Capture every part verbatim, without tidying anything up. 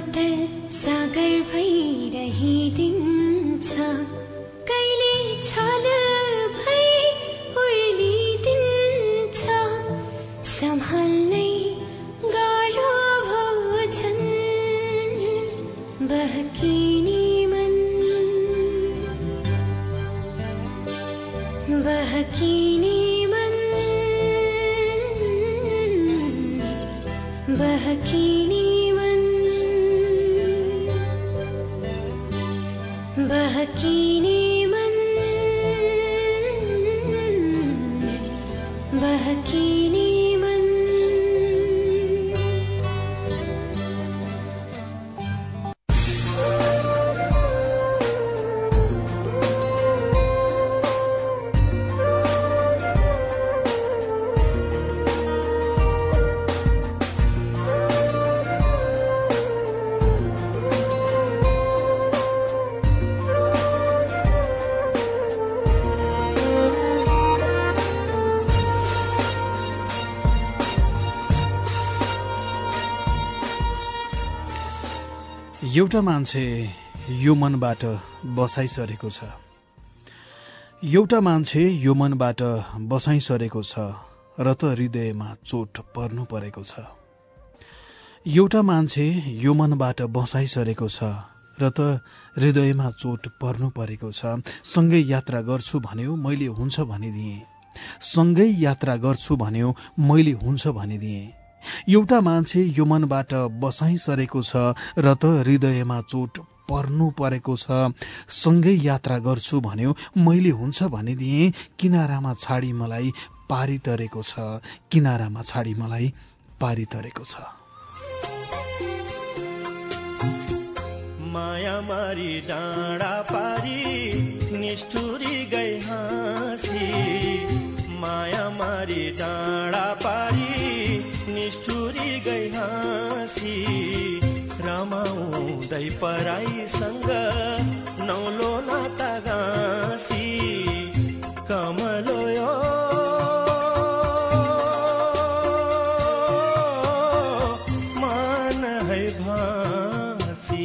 मातल सागर भइरहिदिन्छ कहिले छल भई उर्लिदिन्छ सम्हाल्नै गाह्रो भोजन बहकिने मन बहकिने मन बहकिने मन बहकिने मन बहकिने मन एउटा मान्छे यो मनबाट बसाइसरेको छ एउटा मान्छे यो मनबाट बसाइसरेको छ र त हृदयमा चोट पर्नु परेको छ एउटा मान्छे यो मनबाट बसाइसरेको छ र त हृदयमा चोट पर्नु परेको छ सँगै यात्रा गर्छु भन्यो मैले हुन्छ भनिदिए सँगै यात्रा गर्छु भन्यो मैले हुन्छ भनिदिए एउटा मान्छे यो मनबाट बसाइसरेको छ र त हृदयमा चोट पर्नु परेको छ सँगै यात्रा गर्छु भन्यो मैले हुन्छ भनिदिए किनारामा छाडी मलाई पारी तरेको छ किनारामा छाडी मलाई पारी तरेको छ माया मारी डाँडा पारी निष्ठुरी गई हाँसी माया मारी डाँडा पारी निष्ठुरी गई हाँसी रमाउँदै पराईसँग नौलो नाता गाँसी कमलो यो मान है भाँसी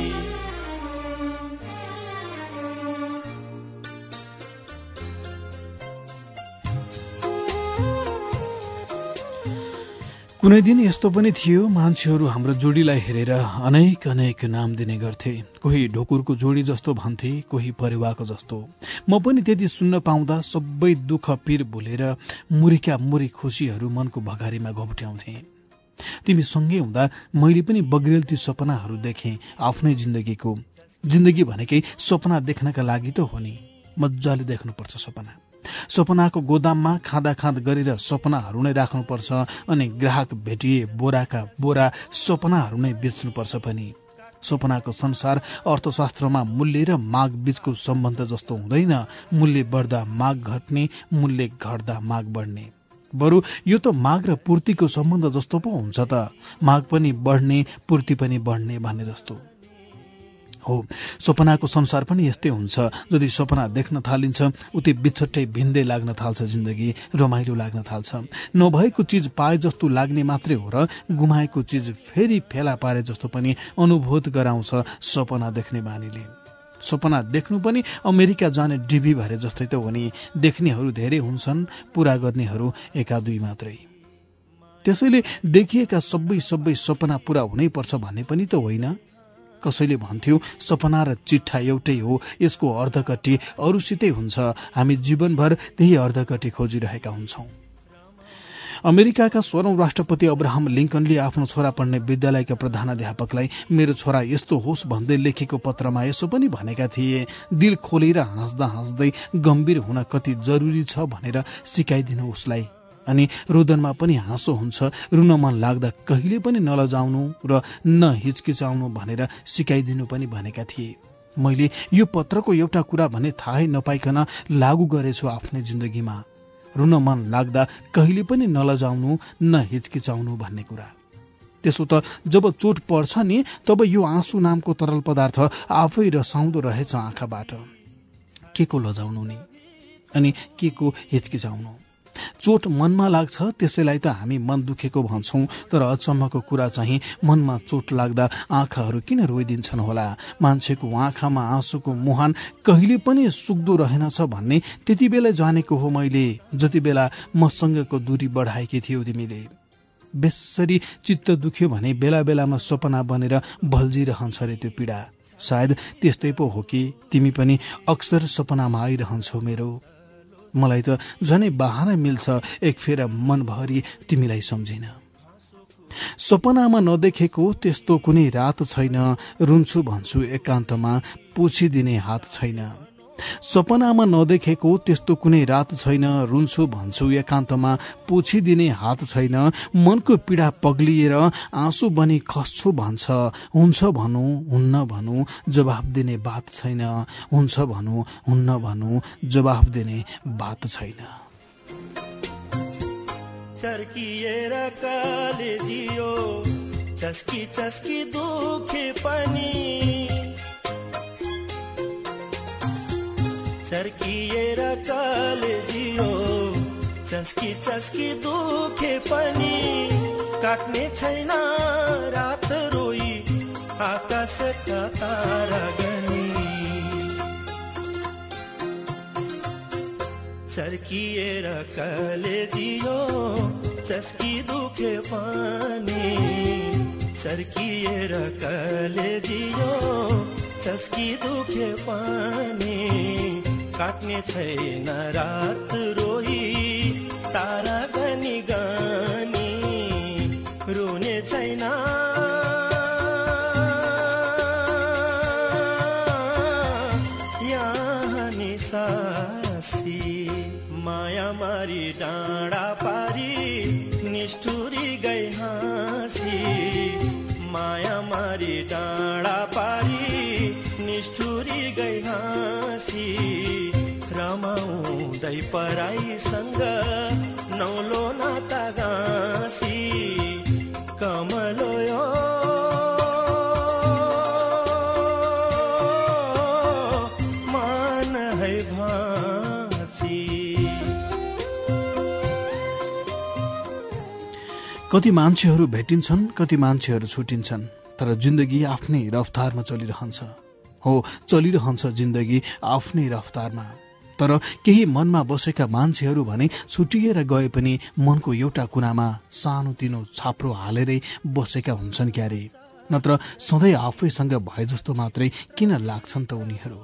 कुनै दिन यस्तो पनि थियो मान्छेहरू हाम्रो जोडीलाई हेरेर अनेक अनेक नाम दिने गर्थे कोही ढोकुरको जोडी जस्तो भन्थे कोही परेवाको जस्तो म पनि त्यति सुन्न पाउँदा सबै दुःख पीर भुलेर मुरीका मुरी खुसीहरू मनको भगारीमा घोप्ट्याउँथे तिमी सँगै हुँदा मैले पनि बग्रेल ती सपनाहरू देखेँ आफ्नै जिन्दगीको जिन्दगी भनेकै सपना देख्नका लागि त हो नि मजाले देख्नुपर्छ सपना सपनाको गोदाममा खाँदा खाँद गरेर सपनाहरू नै राख्नुपर्छ अनि ग्राहक भेटिए बोराका बोरा सपनाहरू नै बेच्नुपर्छ पनि सपनाको संसार अर्थशास्त्रमा मूल्य र माग बीचको सम्बन्ध जस्तो हुँदैन मूल्य बढ्दा माग घट्ने मूल्य घट्दा माग बढ्ने बरु यो त माग र पूर्तिको सम्बन्ध जस्तो पो हुन्छ त माग पनि बढ्ने पूर्ति पनि बढ्ने भन्ने जस्तो हो सपनाको संसार पनि यस्तै हुन्छ जति सपना देख्न थालिन्छ उति बिछट्टै भिन्दै लाग्न थाल्छ जिन्दगी रमाइलो लाग्न थाल्छ नभएको चीज पाए जस्तो लाग्ने मात्रै हो र गुमाएको चीज फेरि फेला पारे जस्तो पनि अनुभूत गराउँछ सपना देख्ने बानीले सपना देख्नु पनि अमेरिका जाने डिबी भरे जस्तै त हो नि देख्नेहरू धेरै हुन्छन् पूरा गर्नेहरू एका दुई मात्रै त्यसैले देखिएका सबै सबै सपना पूरा हुनै पर्छ भन्ने पनि त होइन कसैले भन्थ्यो सपना र चिट्ठा एउटै हो यसको अर्धकट्टी अरूसितै हुन्छ हामी जीवनभर त्यही अर्धकट्टी खोजिरहेका हुन्छौं अमेरिकाका स्वर्ण राष्ट्रपति अब्राहम लिंकनले आफ्नो छोरा पढ्ने विद्यालयका प्रधानाध्यापकलाई मेरो छोरा यस्तो होस् भन्दै लेखेको पत्रमा यसो पनि भनेका थिए दिल खोलेर हाँस्दा हाँस्दै गम्भीर हुन कति जरुरी छ भनेर सिकाइदिनु उसलाई अनि रोदनमा पनि हाँसो हुन्छ रुन मन लाग्दा कहिले पनि नलजाउनु र नहिचकिचाउनु भनेर सिकाइदिनु पनि भनेका थिए मैले यो पत्रको एउटा कुरा भने थाहै नपाइकन लागू गरेछु आफ्नै जिन्दगीमा रुन मन लाग्दा कहिले पनि नलजाउनु नहिचकिचाउनु भन्ने कुरा त्यसो त जब चोट पर्छ नि तब यो आँसु नामको तरल पदार्थ आफै रसाउँदो रहेछ आँखाबाट के को लजाउनु नि अनि के को हिचकिचाउनु चोट मनमा लाग्छ त्यसैलाई त हामी मन दुखेको भन्छौं, तर अचम्मको कुरा चाहिँ मनमा चोट लाग्दा आँखाहरू किन रोइदिन्छन् होला? मान्छेको आँखामा आँसुको मुहान कहिले पनि सुक्दो रहेनछ भन्ने त्यति बेला जानेको हो मैले, जति बेला मसँगको दूरी बढाएकी थियौ तिमीले। बेसरी चित्त दुख्यो भने बेला बेलामा सपना बनेर भल्झिरहन्छ रे त्यो पीडा। सायद त्यस्तै पो हो कि तिमी पनि अक्सर सपनामा आइरहन्छौ मेरो। मलाई त झनै बहाना मिल्छ एक फेर मनभरि तिमीलाई सम्झिन। सपनामा नदेखेको त्यस्तो कुनै रात छैन, रुन्छु भन्छु एकान्तमा पोछिदिने हात छैन। सपनामा नदेखेको त्यस्तो कुनै रात छैन, रुन्छु भन्छु एकान्तमा पोछिदिने हात छैन। मनको पीडा पग्लिएर आँसु बनी खस्छु भन्छ, हुन्छ भनु हुन्न भनु जवाफ दिने बात छैन, हुन्छ भनु हुन्न भनु जवाफ दिने बात छैन। चर्किएर कलेजियो चस्की चस्की दुखे पनि, चर्किएर कलेजियो चस्की चस्की दुखे पनि, काट्ने छैन रात रोई आकाशका तारा गनी। चर्किएर कलेजियो चस्की दुखे पनि, चर्किएर कलेजियो चस्की दुखे पनि, काट्ने छैन रात रोई तारा गनी गनी, रुने छैन यहाँ निसासी। माया मारी डाँडा पारी निष्ठुरी गई हाँसी, माया मारी डाँडा पारी निष्ठुरी गई हाँसी। रमाउँदै पराईसँग नौलो नाता गाँसी, कमलो यो मान है भाँसी। कति मान्छेहरू भेटिन्छन्, कति मान्छेहरू छुटिन्छन्, तर जिन्दगी आफ्नै रफ्तारमा चलिरहन्छ। हो, चलिरहन्छ जिन्दगी आफ्नै रफ्तारमा। तर केही मनमा बसेका मान्छेहरू भने छुटिएर गए पनि मनको एउटा कुनामा सानोतिनो छाप्रो हालेरै बसेका हुन्छन् क्यारे, नत्र सधैँ आफैसँग भए जस्तो मात्रै किन लाग्छन् त उनीहरू।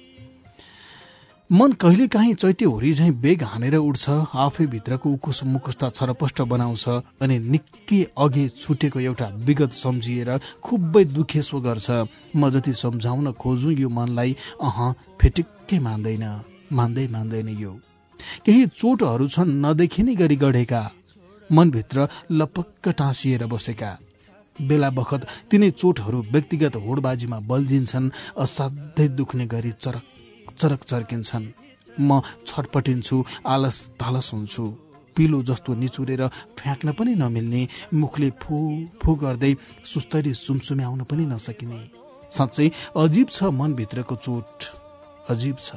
मन कहिले काहीँ चैत्य होरी झैं बेग हानेर उठ्छ, आफै भित्रको उकुस मुकुस्ता छरपष्ट बनाउँछ अनि निकै अघि छुटेको एउटा विगत सम्झिएर खुबै दुखेसो गर्छ। म जति सम्झाउन खोजु यो मनलाई अह फेटिक्कै मान्दैन, मान्दै मान्दैन। यो केही चोटहरू छन् नदेखिने गरी गढेका, मनभित्र लपक्क टाँसिएर बसेका। बेला बखत तिनै चोटहरू व्यक्तिगत होडबाजीमा बल्झिन्छन्, असाध्यै दुख्ने गरी चरक चरक चर्किन्छन्। म छटपटिन्छु, आलस तालस हुन्छु, पिलो जस्तो निचुरेर फ्याँक्न पनि नमिल्ने, मुखले फु फु गर्दै सुस्तरी सुमसुम्याउन पनि नसकिने। साँच्चै अजीब छ मनभित्रको चोट, अजीब छ।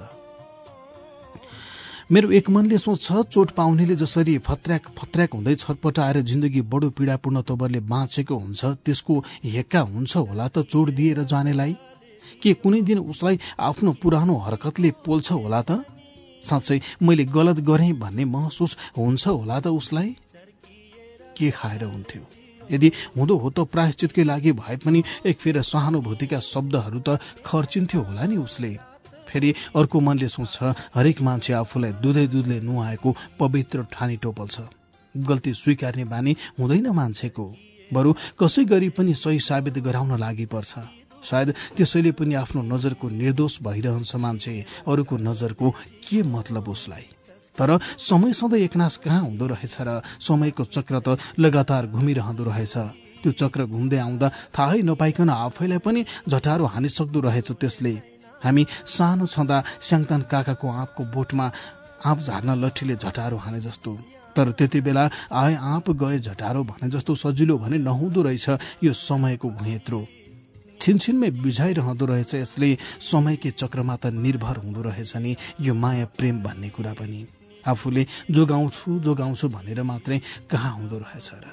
मेरो एक मनले सोच्छ, चोट पाउनेले जसरी फत्र्याक फत्र्याक हुँदै छटपटाएर जिन्दगी बडो पीडापूर्ण तवरले बाँचेको हुन्छ, त्यसको हेक्का हुन्छ होला त चोट दिएर जानेलाई? के कुनै दिन उसलाई आफ्नो पुरानो हरकतले पोल्छ होला त? साँच्चै मैले गलत गरेँ भन्ने महसुस हुन्छ होला त उसलाई? के खाएर हुन्थ्यो? यदि हुँदो हो त प्रायश्चितकै लागि भए पनि एक फेर सहानुभूतिका शब्दहरू त खर्चिन्थ्यो होला नि उसले। फेरि अर्को मनले सोच्छ, हरेक मान्छे आफूलाई दुधै दुधले नुहाएको पवित्र ठानी टोपल्छ। गल्ती स्वीकार्ने बानी हुँदैन मान्छेको, बरु कसै गरी पनि सही साबित गराउन लागि पर्छ। सायद त्यसैले पनि आफ्नो नजरको निर्दोष भइरहन्छ मान्छे, अरूको नजरको के मतलब उसलाई। तर समय सधैँ एकनाश कहाँ हुँदो रहेछ र? समयको चक्र त लगातार घुमिरहँदो रहेछ। त्यो चक्र घुम्दै आउँदा थाहै नपाइकन आफैलाई पनि झटारो हानिसक्दो रहेछ त्यसले। हामी सानो छँदा स्याङतान काकाको आँपको बोटमा आँप झार्न लट्ठीले झटारो हाने जस्तो, तर त्यति बेला आए आँप गए झटारो भने जस्तो सजिलो भने नहुँदो रहेछ यो समयको घुइँत्रो। छिनछिनमै बिझाइरहँदो रहेछ यसले। समयकै चक्रमा त निर्भर हुँदो रहेछ नि यो माया प्रेम भन्ने कुरा पनि। आफूले जोगाउँछु जोगाउँछु भनेर मात्रै कहाँ हुँदो रहेछ र।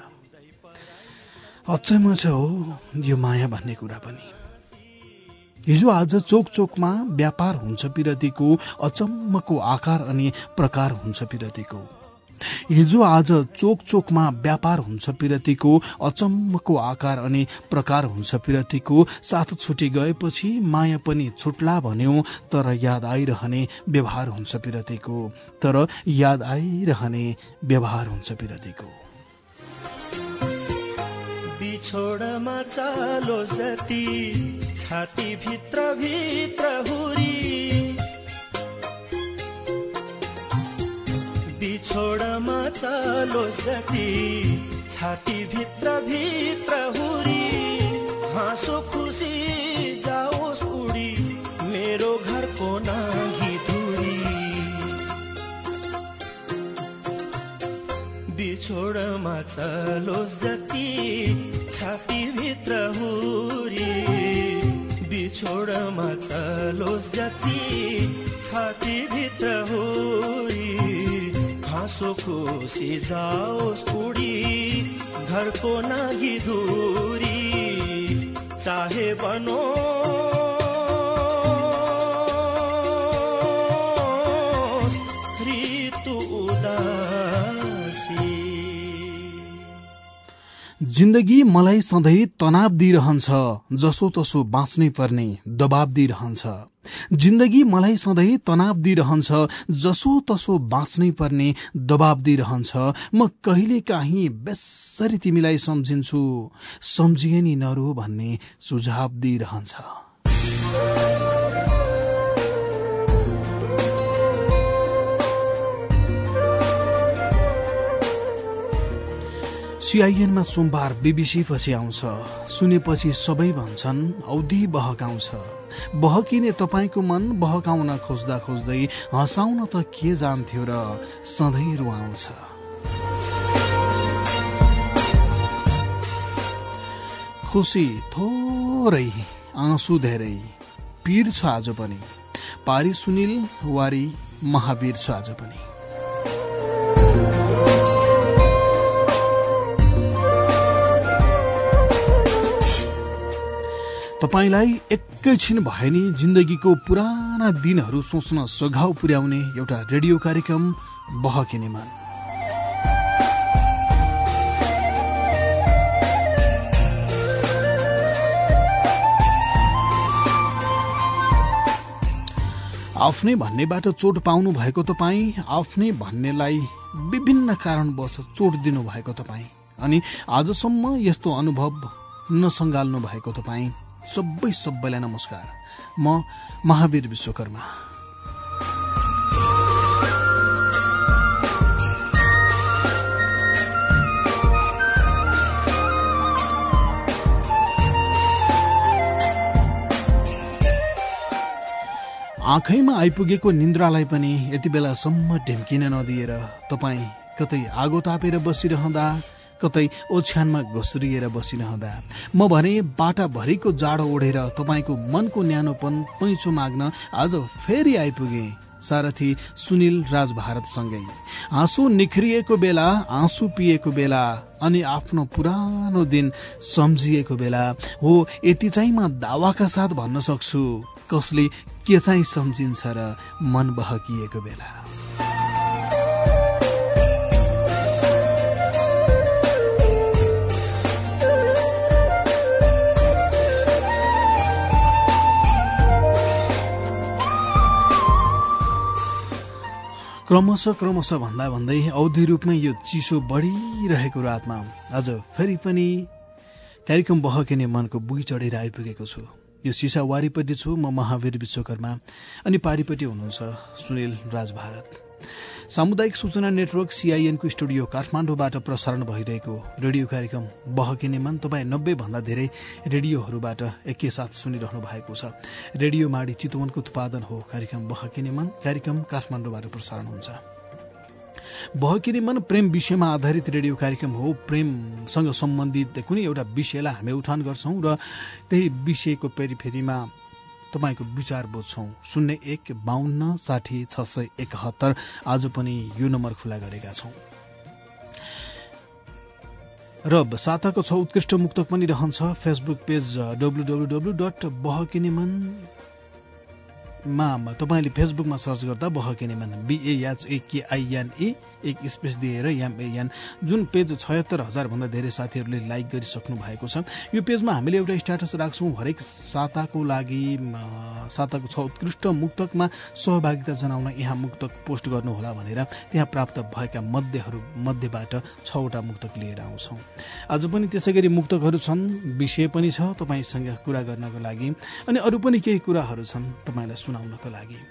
अचम्म छ हो यो माया भन्ने कुरा पनि। हिजो आज चोक चोकमा व्यापार हुन्छ पिरतीको, अचम्मको आकार अनि प्रकार हुन्छ पिरतीको। हिजो आज चोक चोकमा व्यापार हुन्छ पिरतीको, अचम्मको आकार अनि प्रकार हुन्छ पिरतीको। साथ छुटी गएपछि माया पनि छुट्ला भन्यो, तर याद आइरहने व्यवहार हुन्छ पिरतीको, तर याद आइरहने व्यवहार हुन्छ पिरतीको। बिछोडमा चालो जति छाती भित्र भित्र हुरी, बिछोडमा चालो जति छाती भित्र भित्र हुरी, हाँसो खुसी जाओस् उडी मेरो घरको नाघी धुरी। बिछोडमा चालोस् जति छाती भित्र हुरी, बिछोडमा चालोस् जति छाती भित्र हुरी, हाँसो खुसी जाओस् उडी घरको नाघी धुरी। चाहे बनोस् ऋतु उदासी। जिन्दगी मलाई सधैँ तनाव दिइरहन्छ, जसो तसो बाँच्नै पर्ने दबाब दिइरहन्छ। जिन्दगी मलाई सधैँ तनाव दिइरहन्छ, जसो तसो बाँच्नै पर्ने दबाब दिइरहन्छ। म कहिले काहीँ बेसरी तिमीलाई सम्झिन्छु, सम्झिए नि नरो भन्ने सुझाव दिइरहन्छ। सीआईएनमा सोमबार बीबीसी पछि आउँछ, सुनेपछि सबै भन्छन् औधी बहकाउँछ। बहकिने तपाईँको मन बहकाउन खोज्दा खोज्दै हँसाउन त के जान्थ्यो र सधैँ रुवाउँछ। खुसी थोरै आँसु धेरै, पीर छ आज पनि। पारी सुनिल वारी महावीर छ आज पनि। तपाईलाई एकैछिन भए नि जिन्दगीको पुराना दिनहरू सोच्न सघाउ पुर्याउने एउटा रेडियो कार्यक्रम बहकिने मन। आफ्नै भन्नेबाट चोट पाउनु भएको तपाईँ, आफ्नै भन्नेलाई विभिन्न कारणवश चोट दिनु भएको तपाईँ, अनि आजसम्म यस्तो अनुभव नसंगाल्नु भएको तपाईँ, सबै सबैलाई नमस्कार। म महावीर विश्वकर्मा। आँखैमा आइपुगेको निन्द्रालाई पनि यति बेलासम्म ढिम्किन नदिएर तपाईँ कतै आगो तापेर बसिरहँदा, कतै ओछ्यानमा घोस्रिएर बसिरहँदा, म भने बाटाभरिको जाडो ओढेर तपाईँको मनको न्यानोपन पैँचो माग्न आज फेरि आइपुगे सारथी सुनिल राज भारतसँगै। आँसु निखरिएको बेला, आँसु पिएको बेला, अनि आफ्नो पुरानो दिन सम्झिएको बेला हो, यति चाहिँ म दावाका साथ भन्न सक्छु, कसले के चाहिँ सम्झिन्छ र मन बहकिएको बेला। क्रमशः क्रमशः भन्दा भन्दै औधी रूपमै यो चिसो बढिरहेको रातमा आज फेरि पनि कार्यक्रम बहकिने मनको बुई चढेर आइपुगेको छु। यो सिसा वारीपट्टि छु म महावीर विश्वकर्मा, अनि पारिपट्टि हुनुहुन्छ सुनिल राज भारत। सामुदायिक सूचना नेटवर्क सीआईएनको स्टुडियो काठमाडौँबाट प्रसारण भइरहेको रेडियो कार्यक्रम बहकिने मन तपाईँ नब्बे भन्दा धेरै रेडियोहरूबाट एकैसाथ सुनिरहनु भएको छ। रेडियो माडी चितवनको उत्पादन हो कार्यक्रम बहकिने मन। कार्यक्रम काठमाडौँबाट प्रसारण हुन्छ। बहकिने मन प्रेम विषयमा आधारित रेडियो कार्यक्रम हो। प्रेमसँग सम्बन्धित कुनै एउटा विषयलाई हामी उठान गर्छौं र त्यही विषयको पेरिफेरीमा तपाईँको विचार बुझ्छौँ। शून्य एक बाहन्न साठी छ सय एकहत्तर आज पनि यो नम्बर खुला गरेका छौँ। र साताको छ उत्कृष्ट मुक्तक पनि रहन्छ। Facebook page W W W dot बहकिनेमन मा तपाईँले फेसबुकमा सर्च गर्दा बहकिनेमन बिएएचएकेआइएनए एक स्पेस दिएर एमएएन जुन पेज छयत्तर हजार भन्दा धेरै साथीहरूले लाइक गरिसक्नु भएको छ। यो पेजमा हामीले एउटा स्ट्याटस राख्छौँ हरेक साताको लागि साताको छ उत्कृष्ट मुक्तकमा सहभागिता जनाउन यहाँ मुक्तक पोस्ट गर्नुहोला भनेर त्यहाँ प्राप्त भएका मध्येहरू मध्येबाट छवटा मुक्तक लिएर आउँछौँ। आज पनि त्यसै गरी मुक्तकहरू छन्, विषय पनि छ तपाईँसँग कुरा गर्नको लागि, अनि अरू पनि केही कुराहरू छन् तपाईँलाई सुनाउनको लागि।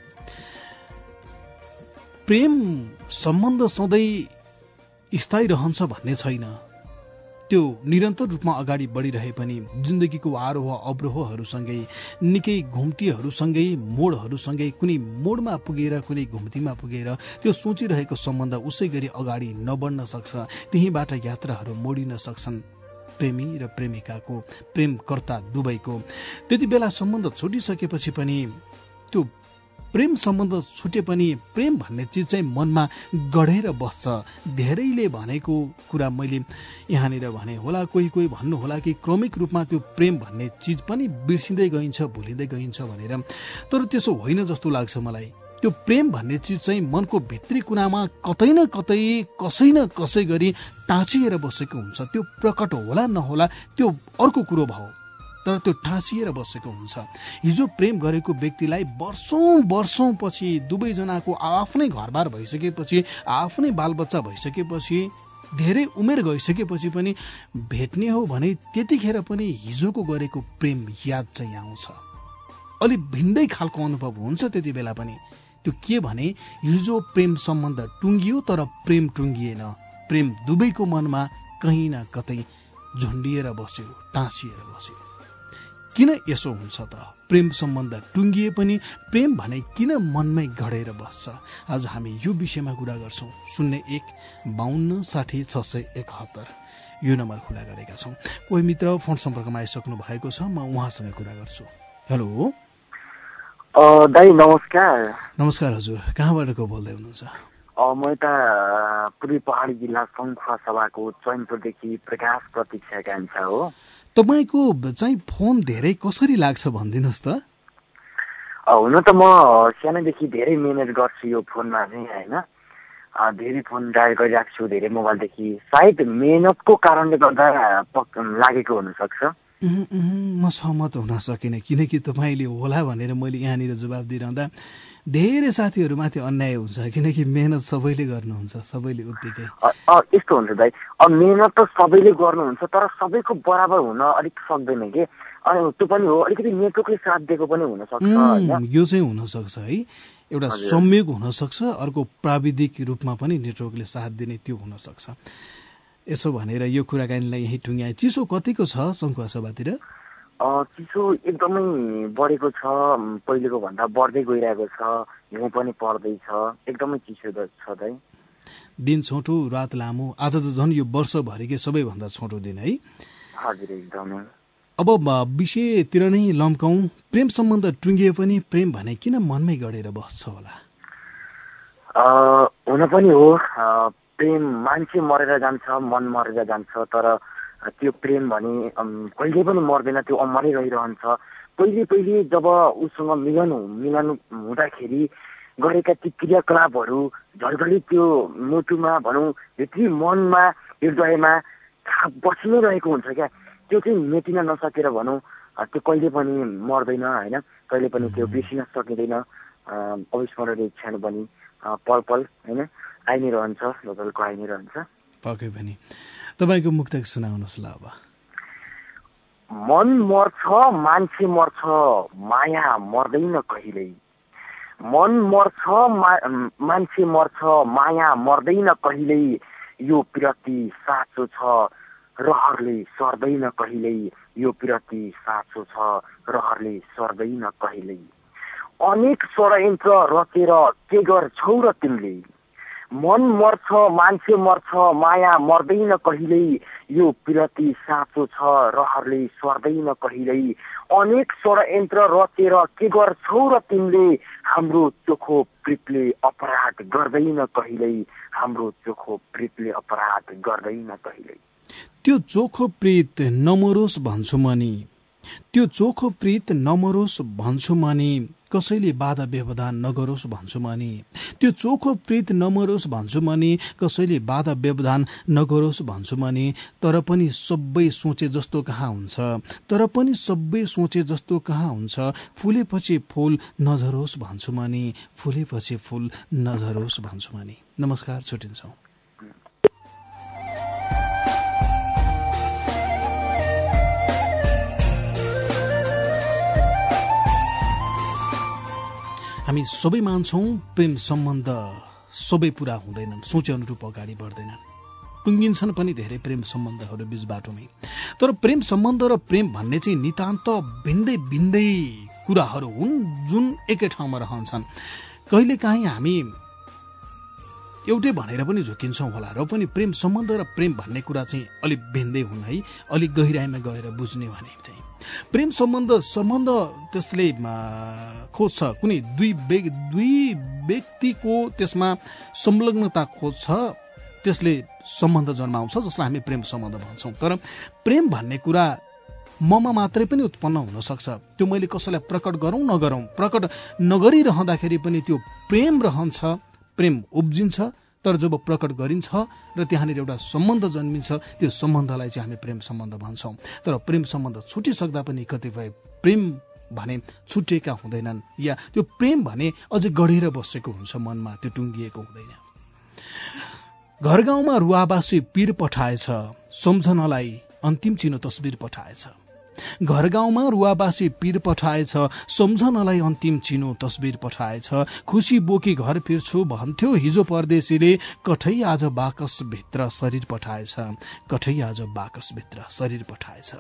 प्रेम सम्बन्ध सधैँ स्थायी रहन्छ भन्ने छैन। त्यो निरन्तर रूपमा अगाडि बढिरहे पनि जिन्दगीको आरोह अवरोहहरूसँगै निकै घुम्तीहरूसँगै मोडहरूसँगै कुनै मोडमा पुगेर कुनै घुम्तीमा पुगेर त्यो सोचिरहेको सम्बन्ध उसै गरी अगाडि नबढ्न सक्छ। त्यहीँबाट यात्राहरू मोडिन सक्छन् प्रेमी र प्रेमिकाको, प्रेमकर्ता दुवैको। त्यति बेला सम्बन्ध छुटिसकेपछि पनि त्यो प्रेम सम्बन्ध छुटे पनि प्रेम भन्ने चिज चाहिँ मनमा गढेर बस्छ। धेरैले भनेको कुरा मैले यहाँनिर भने होला, कोही कोही भन्नु होला कि क्रमिक रूपमा त्यो प्रेम भन्ने चिज पनि बिर्सिँदै गइन्छ, भुलिँदै गइन्छ भनेर। तर त्यसो होइन जस्तो लाग्छ मलाई। त्यो प्रेम भन्ने चिज चाहिँ मनको भित्री कुनामा कतै न कतै कसै न कसै गरी टाँचिएर बसेको हुन्छ। त्यो प्रकट होला नहोला त्यो अर्को कुरो भयो, तर त्यो टाँसिएर बसेको हुन्छ। हिजो प्रेम गरेको व्यक्तिलाई वर्षौं वर्षौं पछि दुवैजनाको आफ्नै घरबार भइसकेपछि, आफ्नै बालबच्चा भइसकेपछि, धेरै उमेर गइसकेपछि पनि भेट्ने हो भने त्यतिखेर पनि हिजोको गरेको प्रेम याद चाहिँ आउँछ। अलिक भिन्दै खालको अनुभव हुन्छ त्यति बेला पनि। त्यो के भने हिजो प्रेम सम्बन्ध टुङ्गियो तर प्रेम टुङ्गिएन। प्रेम दुवैको मनमा कहीँ न कतै झुन्डिएर बस्यो, टाँसिएर बस्यो। किन यसो हुन्छ त? प्रेम सम्बन्ध टुङ्गिए पनि प्रेम भने किन मनमै गढेर बस्छ? आज हामी यो विषयमा कुरा गर्छौँ। शून्य एक बाहन्न साठी छ सय एकहत्तर यो नम्बर खुला गरेका छौँ। कोही मित्र फोन सम्पर्कमा आइसक्नु भएको छ, म उहाँसँग कुरा गर्छु। हेलो दाइ, नमस्कार। नमस्कार हजुर, कहाँबाट को बोल्दै हुनुहुन्छ? म यता पूर्वी पहाडी जिल्ला सङ्खुवा सभाको चैनपुरदेखि प्रकाश प्रतीक्षा कान्छा हो। तपाईँको चाहिँ फोन धेरै कसरी लाग्छ भनिदिनुहोस् त। हुन त म सानैदेखि धेरै मिहिनेत गर्छु यो फोनमा चाहिँ होइन। धेरै फोन डायल गरिरहेको छु धेरै मोबाइलदेखि। सायद मेहनतको कारणले गर्दा लागेको हुनसक्छ। म सहमत हुन सकिनँ, किनकि तपाईँले होला भनेर मैले यहाँनिर जवाब दिइरहँदा धेरै साथीहरूमाथि अन्याय हुन्छ, किनकि मेहनत सबैले गर्नुहुन्छ, सबैले उत्तिकै। यस्तो हुन्छ दाइ, अब मेहनत त सबैले गर्नुहुन्छ तर सबैको बराबर हुन अलिक सक्दैन कि। अनि त्यो पनि हो, अलिकति नेटवर्कले साथ दिएको पनि हुनसक्छ। यो चाहिँ हुनसक्छ है, एउटा संयोग हुनसक्छ, अर्को प्राविधिक रूपमा पनि नेटवर्कले साथ दिने त्यो हुनसक्छ। यसो भनेर यो कुराकानीलाई यही टुङ्ग्याए। चिसो कतिको छ सङ्खुवा सभातिर? चिसो एकदमै बढेको छ, पहिलेको भन्दा बढ्दै गइरहेको छ। हिउँ पनि पर्दैछ, एकदमै चिसो छ दाइ। दिन छोटो रात लामो, आज त झन् यो वर्षभरिकै सबैभन्दा छोटो दिन है। हजुर एकदमै। अब विषयतिर नै लम्काउँ। प्रेम सम्बन्ध टुङ्गिए पनि प्रेम भने किन मनमै गढेर बस्छ होला? हुन पनि हो, प्रेम मान्छे मरेर जान्छ, मन मरेर जान्छ, तर त्यो प्रेम भने कहिले पनि मर्दैन, त्यो अमरै रहिरहन्छ। पहिले पहिले जब उसँग मिलन मिलन हुँदाखेरि गरेका ती क्रियाकलापहरू झल्झली त्यो मुटुमा भनौँ भित्री मनमा हृदयमा छाप बसि नै रहेको हुन्छ क्या। त्यो चाहिँ मेटिन नसकेर भनौँ त्यो कहिले पनि मर्दैन होइन, कहिले पनि त्यो बिर्सिन सकिँदैन। अविस्मरणीय क्षण पनि पल पल होइन आइ नै रहन्छ, लोकलको आइ नै रहन्छ। पक्कै पनि। तपाईँको मुक्तक सुनाउनुहोस् ल। अब मन मर्छ मान्छे मर्छ माया मर्दैन कहिल्यै। मन मर्छ मान्छे मर्छ माया मर्दैन कहिल्यै। यो पिरती साँचो छ रहरले सर्दैन कहिल्यै। यो पिरती साँचो छ रहरले सर्दैन कहिल्यै। अनेक षड्यन्त्र रचेर के गर्छौ र तिमीले? मन मर्छ मान्छे मर्छ माया मर्दैन कहिल्यै यो पिरती साँचो छ रहरले सर्दैन कहिल्यै अनेक षड्यन्त्र रचेर के गर्छौ र तिमीले हाम्रो चोखो प्रीतले अपराध गर्दैन कहिल्यै हाम्रो चोखो प्रीतले अपराध गर्दैन कहिल्यै त्यो चोखो प्रीत नमरोस् भन्छु मनी त्यो चोखो प्रीत नमरोस् भन्छु मनी कसैले बाधा व्यवधान नगरोस् भन्छु मनी त्यो चोखो प्रीत नमरोस् भन्छु मनी कसैले बाधा व्यवधान नगरोस् भन्छु मनी तर पनि सबै सोचे जस्तो कहाँ हुन्छ तर पनि सबै सोचे जस्तो कहाँ हुन्छ फुलेपछि फूल नझरोस् भन्छु मनी फुलेपछि फूल नझरोस् भन्छु मनी। नमस्कार, छुटिन्छौँ। हामी सबै मान्छौं प्रेम सम्बन्ध सबै पूरा हुँदैनन्, सोचे अनुरूप अगाडि बढ्दैनन्, टुङ्गिन्छन् पनि धेरै प्रेम सम्बन्धहरू बीच बाटोमै। तर प्रेम सम्बन्ध र प्रेम भन्ने चाहिँ नितान्त भिन्दै भिन्दै कुराहरू हुन् जुन एकै ठाउँमा रहन्छन्। कहिलेकाहीँ हामी एउटै भनेर पनि झुकिन्छौँ होला र पनि प्रेम सम्बन्ध र प्रेम भन्ने कुरा चाहिँ अलिक भिन्दै हुन् है, अलिक गहिराइमा गएर बुझ्ने भने चाहिँ प्रेम सम्बन्ध सम्बन्ध त्यसले खोज्छ कुनै दुई दुई व्यक्तिको त्यसमा संलग्नता खोज्छ, त्यसले सम्बन्ध जन्माउँछ जसलाई हामी प्रेम सम्बन्ध भन्छौँ। तर प्रेम भन्ने कुरा ममा मात्रै पनि उत्पन्न हुन सक्छ, त्यो मैले कसैलाई प्रकट गरौँ नगरौँ, प्रकट नगरिरहँदाखेरि पनि त्यो प्रेम रहन्छ, प्रेम उब्जिन्छ। तर जब प्रकट गरिन्छ र त्यहाँनिर एउटा सम्बन्ध जन्मिन्छ त्यो सम्बन्धलाई चाहिँ हामी प्रेम सम्बन्ध भन्छौँ। तर प्रेम सम्बन्ध छुटिसक्दा पनि कतिपय प्रेम भने छुटेका हुँदैनन् या त्यो प्रेम भने अझै गढेर बसेको हुन्छ मनमा, त्यो टुङ्गिएको हुँदैन। घर गाउँमा रुवाबासी पीर पठाएछ सम्झनलाई अन्तिम चिनो तस्बिर पठाएछ घर गाउँमा रुवाबासी पीर पठाएछ सम्झनलाई अन्तिम चिनो तस्बिर पठाएछ खुसी बोकी घर फिर्छु भन्थ्यो हिजो परदेशीले कठै आज बाकस भित्र शरीर पठाएछ कठै आज बाकस भित्र शरीर पठाएछ।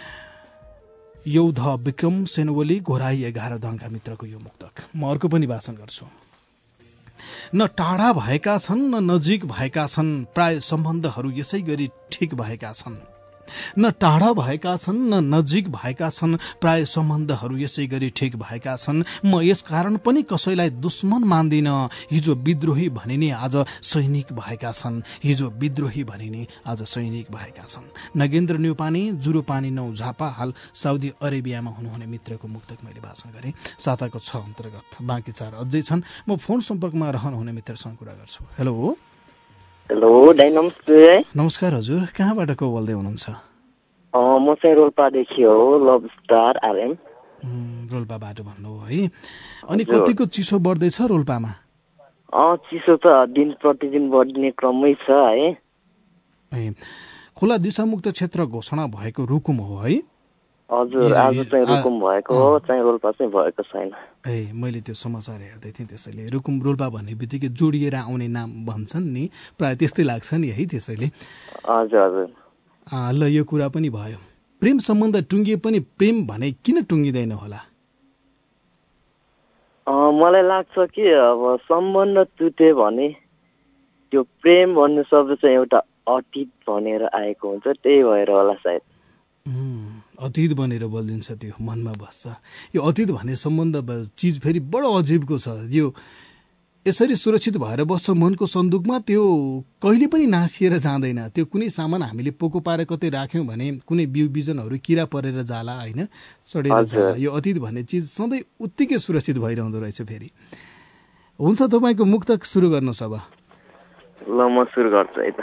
यौध विक्रम सेनवली घोराई एघार दङ्गा मित्रको यो मुक्तक म अर्को पनि वाचन गर्छु। न टाढा भएका छन् न नजिक भएका छन् प्राय सम्बन्धहरू यसै गरी ठिक भएका छन् न टाढा भएका छन् न नजिक भएका छन् प्राय सम्बन्धहरू यसै गरी ठिक भएका छन्। म यस कारण पनि कसैलाई दुश्मन मान्दिन हिजो विद्रोही भनिने आज सैनिक भएका छन् हिजो विद्रोही भनिने आज सैनिक भएका छन्। नगेन्द्र न्युपानी जुरुपानी नौ झापा हाल साउदी अरेबियामा हुनुहुने मित्रको मुक्तक मैले भाषण गरेँ। साताको छ अन्तर्गत बाँकी चार अझै छन्। म फोन सम्पर्कमा रहनुहुने मित्रसँग कुरा गर्छु। हेलो हेलो दाइ नमस्ते। नमस्कार हजुर, कहाँबाट को बोल्दै हुनुहुन्छ? म चाहिँ रोल्पादेखि हो, लभ स्टार आरएम। रोल्पाबाट भन्नु हो है। अनि कतिको चिसो बढ्दैछ रोल्पामा? चिसो त दिन प्रतिदिन बढ्ने क्रममै छ है। खोला दिशामुक्त क्षेत्र घोषणा भएको रुकुम हो है? हजुर, आज चाहिँ रुकुम भएको हो, चाहिँ रोल्पा चाहिँ भएको छैन। ए मैले त्यो समाचार हेर्दै थिएँ, त्यसैले रुकुम रोल्पा भन्ने बित्तिकै जोडिएर आउने नाम भन्छन् नि, प्राय त्यस्तै लाग्छ नि है त्यसैले। हजुर हजुर। ल यो कुरा पनि भयो। प्रेम सम्बन्ध टुङ्गिए पनि प्रेम भने किन टुङ्गिँदैन होला? मलाई लाग्छ कि अब सम्बन्ध टुटे भने त्यो प्रेम भन्ने शब्द चाहिँ एउटा अतीत भनेर आएको हुन्छ, त्यही भएर होला सायद। अतीत बनेर बल्दिन्छ, त्यो मनमा बस्छ। यो अतीत भन्ने सम्बन्ध चिज फेरि बडो अजीबको छ। यो यसरी सुरक्षित भएर बस्छ मनको सन्दुकमा, त्यो कहिले पनि नासिएर जाँदैन। त्यो कुनै सामान हामीले पोको पारेर कतै राख्यौँ भने कुनै बिउ बिजनहरू किरा परेर जाला होइन, सडेर जाला। यो अतीत भन्ने चिज सधैँ उत्तिकै सुरक्षित भइरहँदो रहेछ। फेरि हुन्छ, तपाईँको मुक्तक सुरु गर्नुहोस् अब। ल म सुरु गर्छु है त।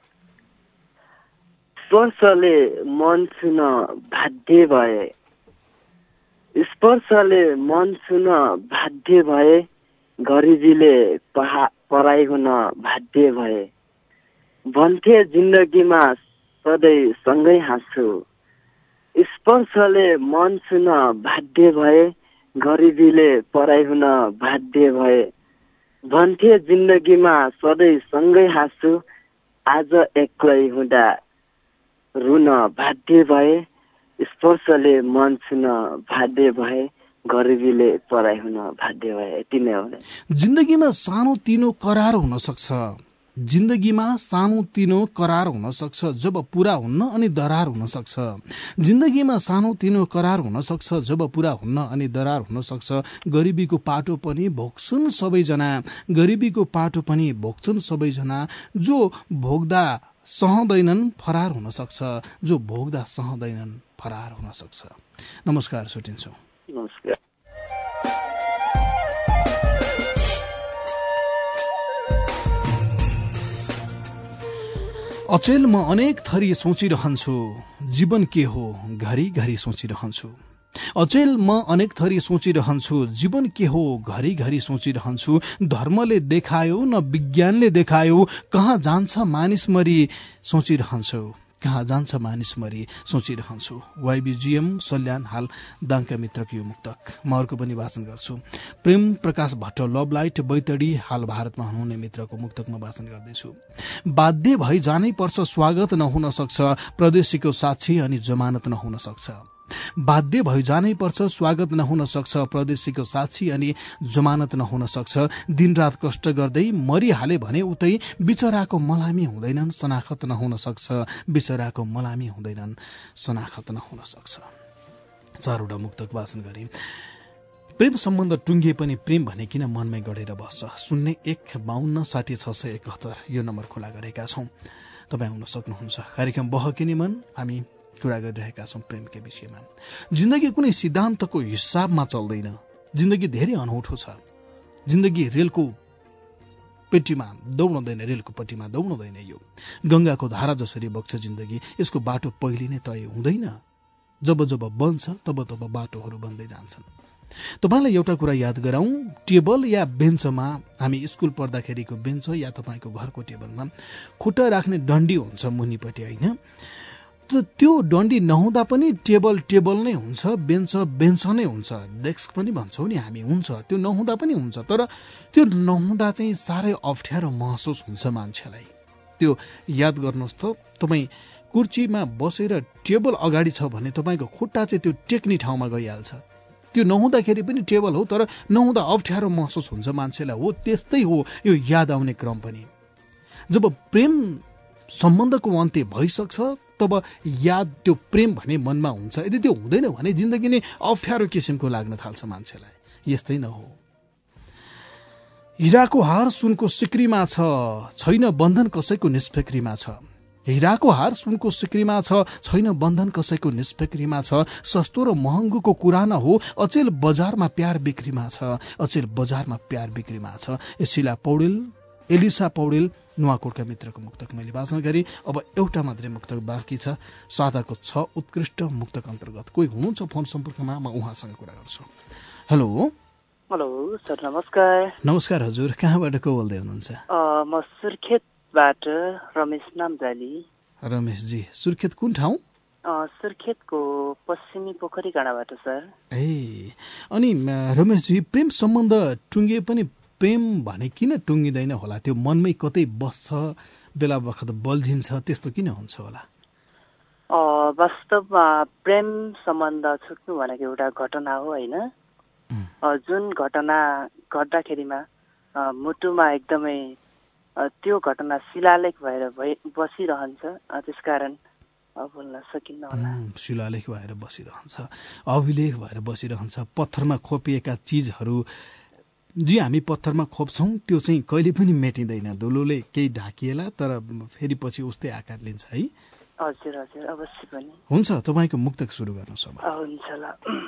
स्पर्शले मन छुन बाध्य भए स्पर्शले मन छुन बाध्य भए गरिबीले पहा पराई हुन बाध्य भए भन्थे जिन्दगीमा सधैँ सँगै हाँस्छु स्पर्शले मन छुन बाध्य भए गरिबीले पराई हुन बाध्य भए भन्थे जिन्दगीमा सधैँ सँगै हाँस्छु आज एक्लै हुँदा रुन बाध्य भए स्पर्शले मन छुन बाध्य भए गरिबीले पढाइ हुन बाध्य भए, यति नै हो। जिन्दगीमा सानो तिनो करार हुन सक्छ, जिन्दगीमा सानो तिनो करार हुन सक्छ जब पूरा हुन्न अनि दरार हुन सक्छ। जिन्दगीमा सानो तिनो करार हुन सक्छ जब पूरा हुन्न अनि दरार हुन सक्छ। गरिबीको पाटो पनि भोग्छन् सबैजना, गरिबीको पाटो पनि भोग्छन् सबैजना। जो भोग्दा सहँदैनन् फरार हुन सक्छ, जो भोग्दा सहँदैनन् फरार हुन सक्छ। नमस्कार, सुटिन्छौ। नमस्कार। अचेल म अनेक थरी सोचिरहन्छु, जीवन के हो घरि घरि सोचिरहन्छु। अचेल म अनेक थरी सोचिरहन्छु, जीवन के हो घरि घरि सोचिरहन्छु। धर्मले देखायो न विज्ञानले देखायो, कहाँ जान्छ मानिस मरी सोचिरहन्छु, कहाँ जान्छ मानिस मरी सोचिरहन्छु। वाइबीजीएम सल्यान हाल दाङका मित्रको यो मुक्तक म अर्को पनि वाचन गर्छु। प्रेम प्रकाश भट्ट लभ लाइट बैतडी हाल भारतमा हुनुहुने मित्रको मुक्तक म वाचन गर्दैछु। बाध्य भई जानै पर्छ स्वागत नहुन सक्छ, प्रदेशीको साक्षी अनि जमानत नहुन सक्छ। बाध्य भई जानै पर्छ स्वागत नहुन सक्छ, प्रदेशीको साक्षी अनि जमानत नहुन सक्छ। दिनरात कष्ट गर्दै मरिहाले भने उतै बिचराको मलामी हुँदैनन्, शनाखत नहुन सक्छ, बिचराको मलामी हुँदैनन्, शनाखत नहुन सक्छ। चारवटा मुक्तक वाचन गरी प्रेम सम्बन्ध टुङ्गिए पनि प्रेम भने किन मनमै गढेर बस्छ। शून्य एक बाहन्न साठी छ सय एकहत्तर यो नम्बर खुला गरेका छौं, तपाईँ आउन सक्नुहुन्छ। कार्यक्रम बहकिने मन, हामी कुरा गरिरहेका छौं प्रेमकै विषयमा। जिन्दगी कुनै सिद्धान्तको हिसाबमा चल्दैन, जिन्दगी धेरै अनौठो छ। जिन्दगी रेलको पेटीमा दौड्दैन, रेलको पट्टीमा दौड्दैन। यो गंगाको धारा जसरी बग्छ जिन्दगी, यसको बाटो पहिले नै तय हुँदैन। जब जब बन्छ तब तब बाटोहरू बन्दै जान्छन्। तपाईलाई एउटा कुरा याद गराउँ, टेबल या बेन्चमा, हामी स्कुल पढ्दाखेरिको बेन्च या तपाईँको घरको टेबलमा खुट्टा राख्ने डन्डी हुन्छ मुनिपट्टि, होइन? त्यो डन्डी नहुँदा पनि टेबल टेबल नै हुन्छ, बेन्च बेन्च नै हुन्छ, डेस्क पनि भन्छौँ नि हामी, हुन्छ। त्यो नहुँदा पनि हुन्छ, तर त्यो नहुँदा चाहिँ साह्रै अप्ठ्यारो महसुस हुन्छ मान्छेलाई। त्यो याद गर्नुहोस् त, तपाईँ कुर्चीमा बसेर टेबल अगाडि छ भने तपाईँको खुट्टा चाहिँ त्यो टेक्ने ठाउँमा गइहाल्छ। त्यो नहुँदाखेरि पनि टेबल हो, तर नहुँदा अप्ठ्यारो महसुस हुन्छ मान्छेलाई। हो त्यस्तै हो यो याद आउने क्रम पनि। जब प्रेम सम्बन्धको अन्त्य भइसक्छ तब याद त्यो प्रेम भने मनमा हुन्छ। यदि त्यो हुँदैन भने जिन्दगी नै अप्ठ्यारो किसिमको लाग्न थाल्छ मान्छेलाई। यस्तै न हो? हिराको हार सुनको सिक्रीमा छ, छैन बन्धन कसैको निष्फिक्रीमा छ। हिराको हार सुनको सिक्रीमा छ, छैन बन्धन कसैको निष्फिक्रीमा छ। सस्तो र महँगोको कुरा न हो, अचेल बजारमा प्यार बिक्रीमा छ, अचेल बजारमा प्यार बिक्रीमा छ। एसिला पौडेल एलिसा पौडेल नुवाकोटका मित्रको मुक्तक मैले वाचन गरी। अब एउटा मात्रै मुक्तक बाँकी छ, सादाको छ उत्कृष्ट मुक्तक अन्तर्गत। कोही हुनुहुन्छ फोन सम्पर्कमा, म उहाँसँग कुरा गर्छु। हेलो। हेलो सर, नमस्कार। नमस्कार हजुर, कहाँबाट को बोल्दै हुनुहुन्छ? म सुर्खेतबाट रमेश नामजाली। रमेशजी, सुर्खेत कुन ठाउँ? सुर्खेतको पश्चिमी पोखरी गाडाबाट सर। ए, अनि रमेशजी, प्रेम सम्बन्ध टुङ्गिए पनि प्रेम भने किन टुङ्गिँदैन होला? त्यो मनमै कतै बस्छ, बेला बखत बल्झिन्छ, त्यस्तो किन हुन्छ होला? वास्तवमा प्रेम सम्बन्ध छुट्नु भनेको एउटा घटना हो, होइन? जुन घटना घट्दाखेरिमा मुटुमा एकदमै त्यो घटना शिलालेख भएर बसिरहन्छ, त्यसकारण बोल्न सकिन्न होला। शिलालेख भएर बसिरहन्छ, अभिलेख भएर बसिरहन्छ। पत्थरमा खोपिएका चिजहरू जी हामी पत्थरमा खोप्छौँ त्यो चाहिँ कहिले पनि मेटिँदैन। धुलोले केही ढाकिएला तर फेरि पछि उस्तै आकार लिन्छ है। हजुर हजुर, अवश्य पनि। हुन्छ, तपाईँको मुक्तक सुरु गर्नुहोस् अब। हुन्छ ल।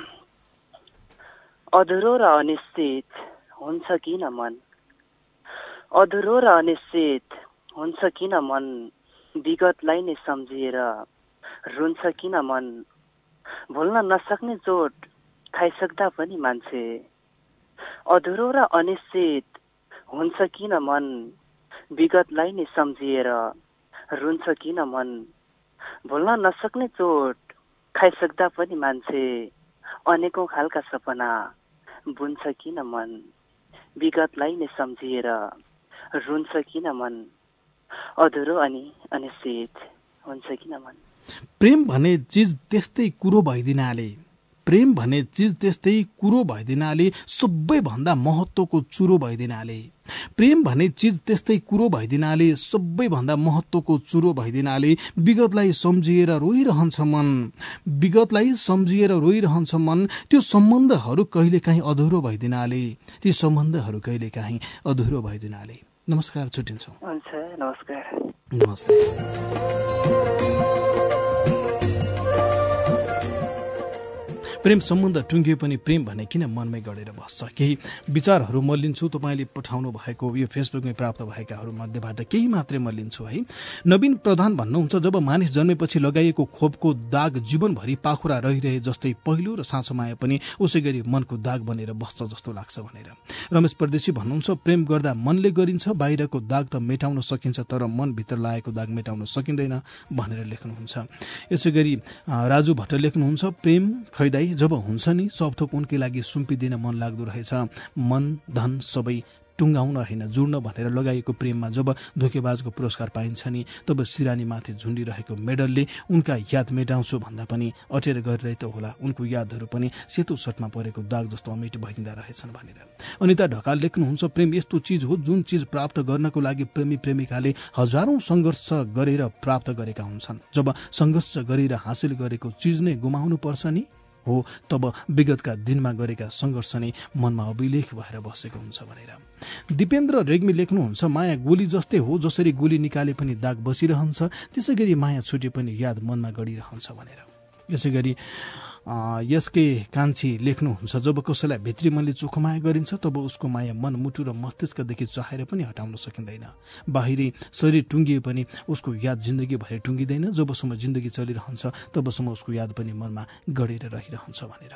अधुरो र अनिश्चित हुन्छ किन मन, अधुरो र अनिश्चित हुन्छ किन मन, विगतलाई नै सम्झिएर रुन्छ किन मन। भुल्न नसक्ने चोट खाइसक्दा पनि मान्छे, अधुरो र अनिश्चित हुन्छ किन मन, विगतलाई नै सम्झिएर रुन्छ किन मन। भुल्न नसक्ने चोट खाइसक्दा पनि मान्छे, अनेकौं खालका सपना बुन्छ किन मन, विगतलाई नै सम्झिएर रुन्छ किन मन। अधुरो अनि अनिश्चित हुन्छ किन मन। प्रेम भन्ने चिज त्यस्तै कुरो भइदिनाले प्रेम भन्ने चिज त्यस्तै कुरो भइदिनाले सबैभन्दा महत्त्वको चुरो भइदिनाले प्रेम भन्ने चिज त्यस्तै कुरो भइदिनाले सबैभन्दा महत्त्वको चुरो भइदिनाले विगतलाई सम्झिएर रोइरहन्छ मन विगतलाई सम्झिएर रोइरहन्छ मन त्यो सम्बन्धहरू कहिलेकाहीँ अधुरो भइदिनाले ती सम्बन्धहरू कहिलेकाहीँ अधुरो भइदिनाले। नमस्कार, छुट्टिन्छौँ। हुन्छ, नमस्कार। नमस्ते। प्रेम सम्बन्ध टुङ्गियो पनि प्रेम भने किन मनमै गढेर बस्छ? केही विचारहरू म लिन्छु, तपाईँले पठाउनु भएको यो फेसबुकमै प्राप्त भएकाहरू मध्येबाट केही मात्रै म लिन्छु है। नवीन प्रधान भन्नुहुन्छ, जब मानिस जन्मेपछि लगाइएको खोपको दाग जीवनभरि पाखुरा रहिरहे जस्तै पहिलो र साँचो माया पनि उसै गरी मनको दाग बनेर बस्छ जस्तो लाग्छ भनेर। रमेश परदेशी भन्नुहुन्छ, प्रेम गर्दा मनले गरिन्छ, बाहिरको दाग त मेटाउन सकिन्छ तर मनभित्र लागेको दाग मेटाउन सकिँदैन भनेर लेख्नुहुन्छ। यसै गरी राजु भट्ट लेख्नुहुन्छ, प्रेम खैदाई जब हुन्छ नि सब थोक उनकै लागि सुम्पिदिन मन लाग्दो रहेछ। मन धन सबै टुङ्गाउन होइन जुड्न भनेर लगाइएको प्रेममा जब धोकेबाजको पुरस्कार पाइन्छ नि तब सिरानीमाथि झुन्डिरहेको मेडलले उनका याद मेटाउँछु भन्दा पनि अटेर गरिरहे त होला उनको यादहरू पनि सेतो सटमा परेको दाग जस्तो अमेट भइदिँदा रहेछन् भनेर। अनिता ढकाल लेख्नुहुन्छ, प्रेम यस्तो चिज हो जुन चिज प्राप्त गर्नको लागि प्रेमी प्रेमिकाले हजारौं सङ्घर्ष गरेर प्राप्त गरेका हुन्छन्। जब सङ्घर्ष गरेर हासिल गरेको चिज नै गुमाउनु पर्छ नि हो तब विगतका दिनमा गरेका सङ्घर्ष नै मनमा अभिलेख भएर बसेको हुन्छ भनेर। दिपेन्द्र रेग्मी लेख्नुहुन्छ, माया गोली जस्तै हो, जसरी गोली निकाले पनि दाग बसिरहन्छ त्यसै गरी माया छुटे पनि याद मनमा गढिरहन्छ भनेर। यसै गरी यसके कान्छी लेख्नुहुन्छ, जब कसैलाई भित्री मनले चोखो माया गरिन्छ तब उसको माया मन मुटु र मस्तिष्कदेखि चाहेर पनि हटाउन सकिँदैन। बाहिरी शरीर टुङ्गिए पनि उसको याद जिन्दगीभरि टुङ्गिँदैन। जबसम्म जिन्दगी चलिरहन्छ तबसम्म उसको याद पनि मनमा गढेर रहिरहन्छ भनेर।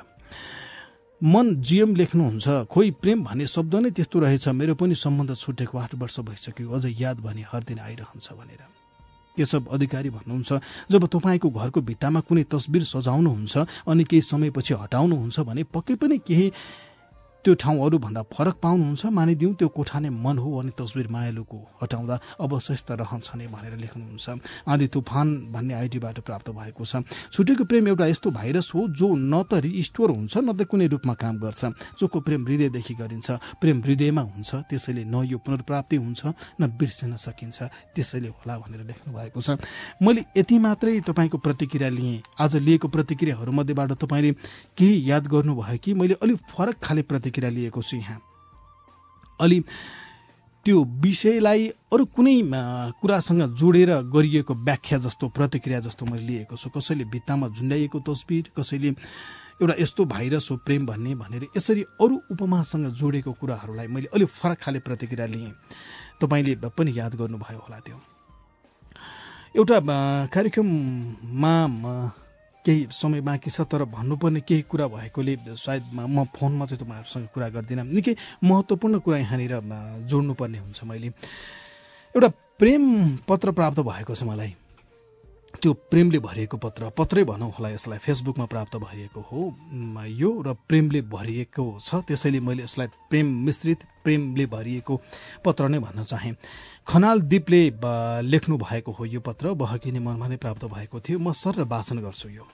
मन जीएम लेख्नुहुन्छ, खोइ प्रेम भन्ने शब्द नै त्यस्तो रहेछ, मेरो पनि सम्बन्ध छुटेको आठ वर्ष भइसक्यो, अझै याद भने हर दिन आइरहन्छ भनेर। केशव अधिकारी भन्नुहुन्छ, जब तपाईँको घरको भित्तामा कुनै तस्बिर सजाउनुहुन्छ अनि केही समयपछि हटाउनुहुन्छ भने पक्कै पनि केही त्यो ठाउँ अरूभन्दा फरक पाउनुहुन्छ। मानिदिउँ त्यो कोठा नै मन हो अनि तस्बिर मायालुको हटाउँदा अवशेष त रहन्छ नै भनेर लेख्नुहुन्छ। आँधी तुफान भन्ने आइडीबाट प्राप्त भएको छ। छुटेको प्रेम एउटा यस्तो भाइरस हो जो न त रिस्टोर हुन्छ न त कुनै रूपमा काम गर्छ। चोखो प्रेम हृदयदेखि गरिन्छ, प्रेम हृदयमा हुन्छ, त्यसैले न यो पुनर्प्राप्ति हुन्छ न बिर्सिन सकिन्छ, त्यसैले होला भनेर लेख्नु भएको छ। मैले यति मात्रै तपाईँको प्रतिक्रिया लिएँ। आज लिएको प्रतिक्रियाहरूमध्येबाट तपाईँले केही याद गर्नुभयो कि मैले अलिक फरक खाले प्रतिक्रिया लिएको छु यहाँ। अलि त्यो विषयलाई अरू कुनै कुरासँग जोडेर गरिएको व्याख्या जस्तो प्रतिक्रिया जस्तो मैले लिएको छु। कसैले भित्तामा झुन्डाइएको तस्बिर, कसैले एउटा यस्तो भाइरस हो प्रेम भन्ने भनेर यसरी अरू उपमासँग जोडेको कुराहरूलाई मैले अलिक फरक खाले प्रतिक्रिया लिएँ। तपाईँले पनि याद गर्नुभयो होला। त्यो एउटा कार्यक्रममा केही समय बाँकी छ तर भन्नुपर्ने केही कुरा भएकोले सायद म फोनमा चाहिँ तपाईँहरूसँग कुरा गर्दिनँ। निकै महत्त्वपूर्ण कुरा यहाँनिर जोड्नुपर्ने हुन्छ। मैले एउटा प्रेम पत्र प्राप्त भएको छ मलाई। त्यो प्रेमले भरिएको पत्र पत्रै भनौँ होला यसलाई, फेसबुकमा प्राप्त भएको हो यो र प्रेमले भरिएको छ, त्यसैले मैले यसलाई प्रेम मिश्रित प्रेमले भरिएको पत्र नै भन्न चाहेँ। खनाल दीपले लेख्नु भएको हो यो पत्र, बहकिने मनमा नै प्राप्त भएको थियो। म सर र वाचन गर्छु। यो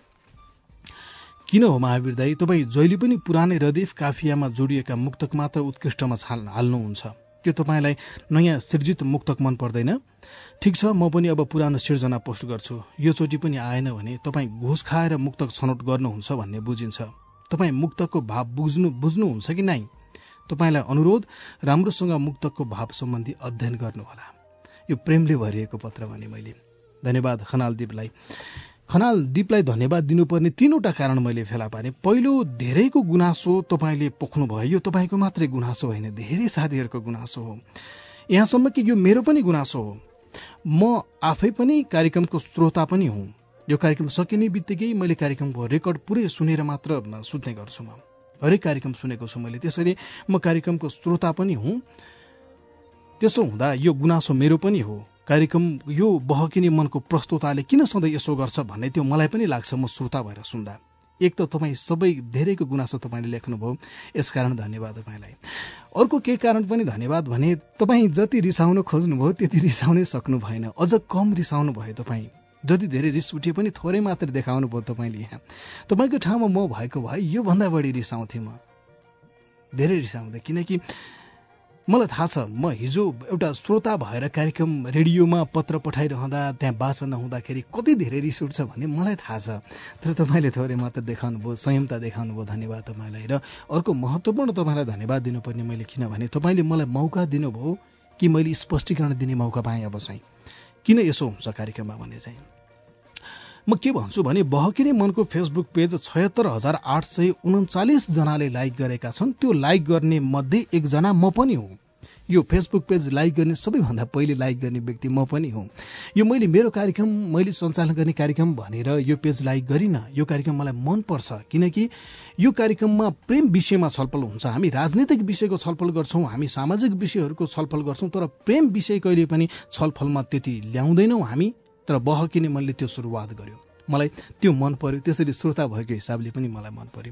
किन हो महावीर दाई, तपाईँ जहिले पनि पुरानै रदिफ काफियामा जोडिएका मुक्तक मात्र उत्कृष्टमा छाल हाल्नुहुन्छ, के तपाईँलाई नयाँ सृजित मुक्तक मन पर्दैन? ठिक छ, म पनि अब पुरानो सिर्जना पोस्ट गर्छु। यो चोटि पनि आएन भने तपाईँ घुस खाएर मुक्तक छनौट गर्नुहुन्छ भन्ने बुझिन्छ। तपाईँ मुक्तकको भाव बुझ्नु बुझ्नुहुन्छ कि नै? तपाईँलाई अनुरोध, राम्रोसँग मुक्तकको भाव सम्बन्धी अध्ययन गर्नुहोला। यो प्रेमले भरिएको पत्र भने मैले। धन्यवाद खनाल दीपलाई। खनाल दीपलाई धन्यवाद दिनुपर्ने तीनवटा कारण मैले फेला पारेँ। पहिलो, धेरैको गुनासो तपाईँले पोख्नुभयो। यो तपाईँको मात्रै गुनासो होइन, धेरै साथीहरूको गुनासो हो। यहाँसम्म कि यो मेरो पनि गुनासो हो। म आफै पनि कार्यक्रमको श्रोता पनि हुँ। यो कार्यक्रम सकिने बित्तिकै मैले कार्यक्रमको रेकर्ड पुरै सुनेर मात्र सुत्ने गर्छु। म हरेक कार्यक्रम सुनेको छु मैले, त्यसैले म कार्यक्रमको श्रोता पनि हुँ। त्यसो हुँदा यो गुनासो मेरो पनि हो। कार्यक्रम यो बहकिने मनको प्रस्तुताले किन सधैँ यसो गर्छ भन्ने त्यो मलाई पनि लाग्छ म श्रोता भएर सुन्दा। एक त तपाईँ सबै धेरैको गुनासो तपाईँले लेख्नुभयो, यसकारण धन्यवाद तपाईँलाई। अर्को के कारण पनि धन्यवाद भने तपाईँ जति रिसाउन खोज्नुभयो त्यति रिसाउनै सक्नु भएन, अझ कम रिसाउनु भयो तपाईँ। जति धेरै रिस उठे पनि थोरै मात्र देखाउनु भयो तपाईँले यहाँ। तपाईँको ठाउँमा म भएको भए योभन्दा बढी रिसाउँथेँ म, धेरै रिसाउँथेँ। किनकि मलाई थाहा छ म हिजो एउटा श्रोता भएर कार्यक्रम रेडियोमा पत्र पठाइरहँदा त्यहाँ वाचन नहुँदाखेरि कति धेरै रिस उठ्छ भन्ने मलाई थाहा छ। तर तपाईँले थोरै मात्र देखाउनु भयो, संयमता देखाउनु भयो, धन्यवाद तपाईँलाई। र अर्को महत्त्वपूर्ण तपाईँलाई धन्यवाद दिनुपर्ने मैले, किनभने तपाईँले मलाई मौका दिनुभयो कि मैले स्पष्टीकरण दिने मौका पाएँ। अब चाहिँ किन यसो हुन्छ कार्यक्रममा भन्ने चाहिँ म के भन्छु भने बहकिने मनको फेसबुक पेज छयत्तर हजार आठ सय उन्चालिस जनाले लाइक गरेका छन्। त्यो लाइक गर्ने मध्ये एकजना म पनि हुँ। यो फेसबुक पेज लाइक गर्ने सबैभन्दा पहिले लाइक गर्ने व्यक्ति म पनि हुँ। यो मैले मेरो कार्यक्रम मैले सञ्चालन गर्ने कार्यक्रम भनेर यो पेज लाइक गरिनँ। यो कार्यक्रम मलाई मनपर्छ किनकि यो कार्यक्रममा प्रेम विषयमा छलफल हुन्छ। हामी राजनीतिक विषयको छलफल गर्छौँ, हामी सामाजिक विषयहरूको छलफल गर्छौँ, तर प्रेम विषय कहिले पनि छलफलमा त्यति ल्याउँदैनौँ हामी। तर बहकिने मनले त्यो सुरुवात गर्यो, मलाई त्यो मन पर्यो। त्यसरी श्रोता भएको हिसाबले पनि मलाई मन पर्यो।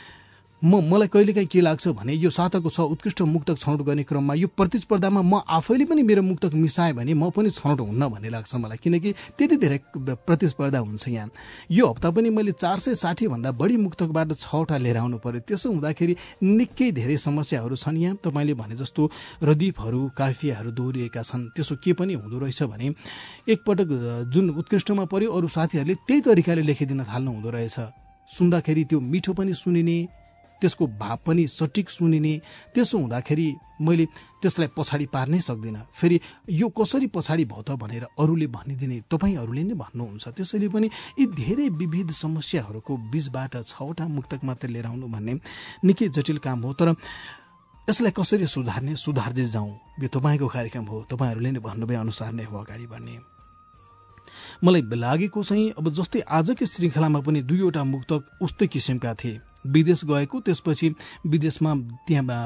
म मलाई कहिलेकाहीँ के लाग्छ भने यो साताको छ उत्कृष्ट मुक्तक छनौट गर्ने क्रममा यो प्रतिस्पर्धामा म आफैले पनि मेरो मुक्तक मिसाएँ भने म पनि छनौट हुन्न भन्ने लाग्छ मलाई, किनकि त्यति धेरै प्रतिस्पर्धा हुन्छ यहाँ। यो हप्ता पनि मैले चार सय साठी भन्दा बढी मुक्तकबाट छवटा लिएर आउनु पर्यो। त्यसो हुँदाखेरि निकै धेरै समस्याहरू छन् यहाँ। तपाईँले भने जस्तो रदीफहरू काफियाहरू दोहोरिएका छन्। त्यसो के पनि हुँदो रहेछ भने एकपटक जुन उत्कृष्टमा पर्यो अरू साथीहरूले त्यही तरिकाले लेखिदिन थाल्नु हुँदो रहेछ। सुन्दाखेरि त्यो मिठो पनि सुनिने, त्यसको भाव पनि सटिक सुनिने। त्यसो हुँदाखेरि मैले त्यसलाई पछाडि पार्नै सक्दिनँ। फेरि यो कसरी पछाडि भयो त भनेर अरूले भनिदिने तपाईँहरूले नै भन्नुहुन्छ। त्यसैले पनि यी धेरै विविध समस्याहरूको बिचबाट छवटा मुक्तक मात्र लिएर आउनु भन्ने निकै जटिल काम हो। तर यसलाई कसरी सुधार्ने, सुधार्दै जाउँ, यो तपाईँको कार्यक्रम हो। तपाईँहरूले नै भन्नुभए अनुसार नै हो अगाडि बढ्ने। मलाई लागेको चाहिँ अब जस्तै आजकै श्रृङ्खलामा पनि दुईवटा मुक्तक उस्तै किसिमका थिए। विदेश गएको, त्यसपछि विदेशमा त्यहाँ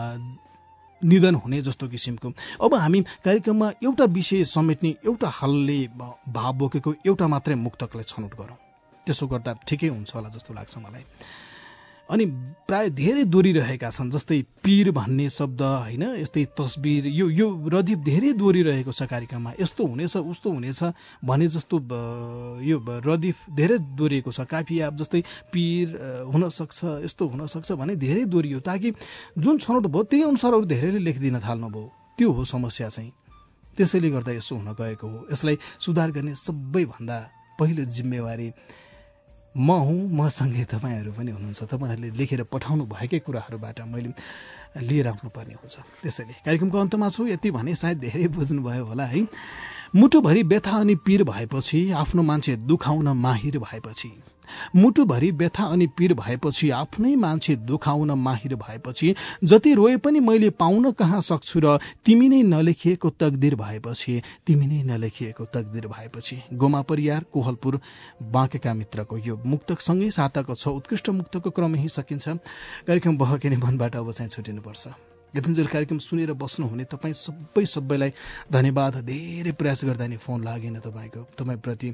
निधन हुने जस्तो किसिमको। अब हामी कार्यक्रममा एउटा विषय समेट्ने, एउटा हलले भाव बोकेको एउटा मात्रै मुक्तकलाई छनौट गरौँ। त्यसो गर्दा ठिकै हुन्छ होला जस्तो लाग्छ मलाई। अनि प्राय धेरै दोहोरिरहेका छन्, जस्तै पीर भन्ने शब्द होइन, यस्तै तस्बिर, यो यो रदीफ धेरै दोहोरिरहेको छ कार्यक्रममा। यस्तो हुनेछ उस्तो हुनेछ भने जस्तो यो रदीफ धेरै दोहोरिएको छ। काफिया जस्तै पीर हुनसक्छ, यस्तो हुनसक्छ भने धेरै दोहोरियो, ताकि जुन छनौट भयो त्यही अनुसार अरू धेरैले लेखिदिन थाल्नुभयो। त्यो हो समस्या चाहिँ। त्यसैले गर्दा यसो हुन गएको हो। यसलाई सुधार गर्ने सबैभन्दा पहिलो जिम्मेवारी म हुँ, मसँगै तपाईँहरू पनि हुनुहुन्छ। तपाईँहरूले लेखेर पठाउनु भएकै कुराहरूबाट मैले लिएर आउनुपर्ने हुन्छ। त्यसैले कार्यक्रमको अन्तमा छु, यति भने सायद धेरै बुझ्नुभयो होला है। मुटुभरि व्यथा अनि पीर भएपछि आफ्नो मान्छे दुखाउन माहिर भएपछि, मुटुभरि व्यथा अनि पीर भएपछि आफ्नै मान्छे दुखाउन माहिर भएपछि, जति रोए पनि मैले पाउन कहाँ सक्छु र तिमी नै नलेखिएको तकदिर भएपछि, तिमी नै नलेखिएको तकदिर भएपछि। गोमा परियार कोहलपुर बाँकेका मित्रको यो मुक्तकसँगै साताको छ उत्कृष्ट मुक्तको क्रम यही सकिन्छ। कार्यक्रम बहकिने मनबाट अब चाहिँ छुटिनुपर्छ। यतिन्जेल कार्यक्रम सुनेर बस्नुहुने तपाईँ सबै सबैलाई धन्यवाद। धेरै प्रयास गर्दा नि फोन लागेन तपाईँको, तपाईँप्रति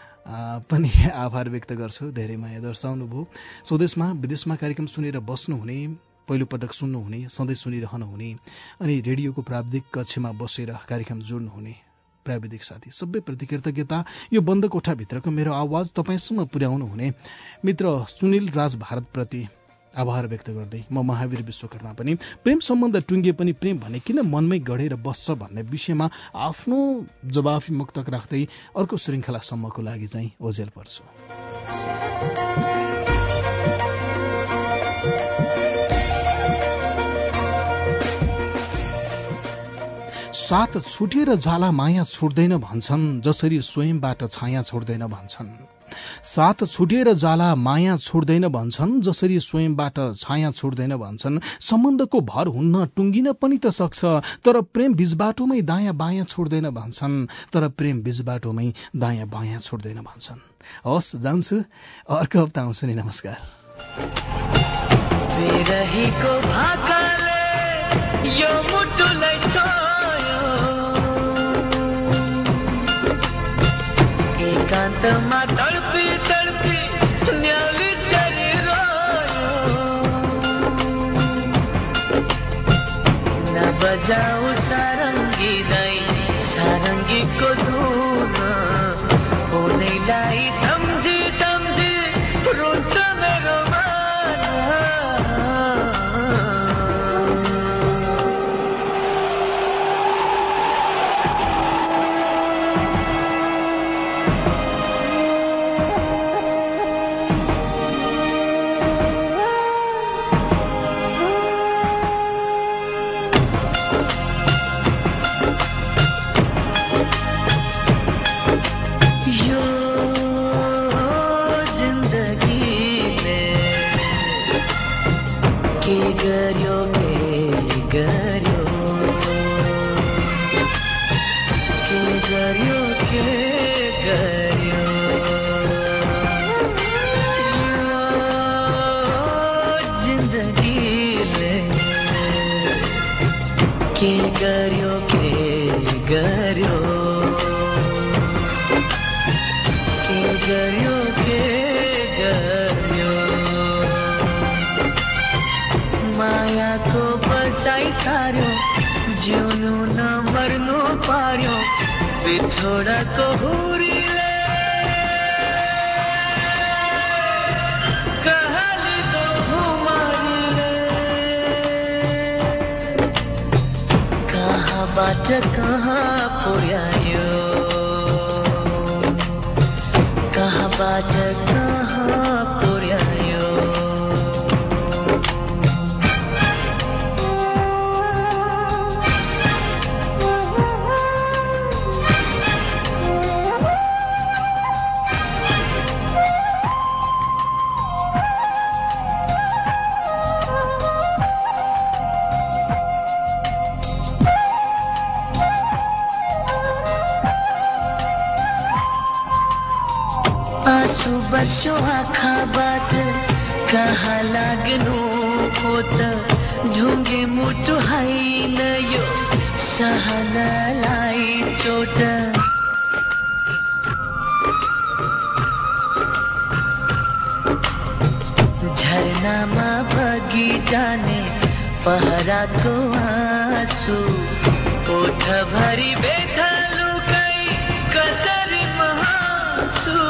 पनि आभार व्यक्त गर्छु। धेरै माया दर्शाउनु भयो। स्वदेशमा विदेशमा कार्यक्रम सुनेर बस्नुहुने, पहिलोपटक सुन्नुहुने, सधैँ सुनिरहनुहुने, अनि रेडियोको प्राविधिक कक्षमा बसेर कार्यक्रम जोड्नुहुने प्राविधिक साथी सबैप्रति कृतज्ञता। यो बन्द कोठाभित्रको मेरो आवाज तपाईँसम्म पुर्याउनु हुने मित्र सुनिल राज भारतप्रति आभार व्यक्त गर्दै म महावीर विश्वकर्मा पनि प्रेम सम्बन्ध टुङ्गे पनि प्रेम भने किन मनमै गढेर बस्छ भन्ने विषयमा आफ्नो जवाफी मुक्तक राख्दै अर्को श्रृङ्खलासम्मको लागि चाहिँ ओझेल पर्छु। साथ छुटेर जाला माया छुट्दैन भन्छन्, जसरी स्वयंबाट छाया छोड्दैन भन्छन्। साथ छुटेर जाला माया छोड्दैन भन्छन्, जसरी स्वयंबाट छाया छोड्दैन भन्छन्। सम्बन्धको भर हुन्न टुङ्गिन पनि त सक्छ, तर प्रेम बीचबाटोमै दायाँ बायाँ छोड्दैन भन्छन्। तर प्रेम बीचबाटोमै दायाँ बायाँ छोड्दैन भन्छन्। हवस्, जान्छु, अर्को हप्ता आउँछु नि। नमस्कार। यो मुटुलाई एकान्तमा तडपी तडपी न्याली चलिरह्यो, नबजाऊ सारङ्गी नै सारङ्गीको धुन हुनै के गर्यो जिन्दगीले के गर्यो के गर्यो के गर्यो के गर्यो मायाको बसाइ सार्यो जिउनु न मर्नु पार्यो बिछोडाको हुरीले कहालिदो हुमारीले कहाँबाट कहाँ पुर्यायो कहाँबाट कहाँ पुर्यायो आँसु बर्स्यो आँखाबाट कहाँ लाग्नु हो त ढुङ्गे मुटु होइन यो सहनालाई चोट झरनामा बगी जाने पहराको आँसु ओठभरि बेथा लुकाई कसरी महासु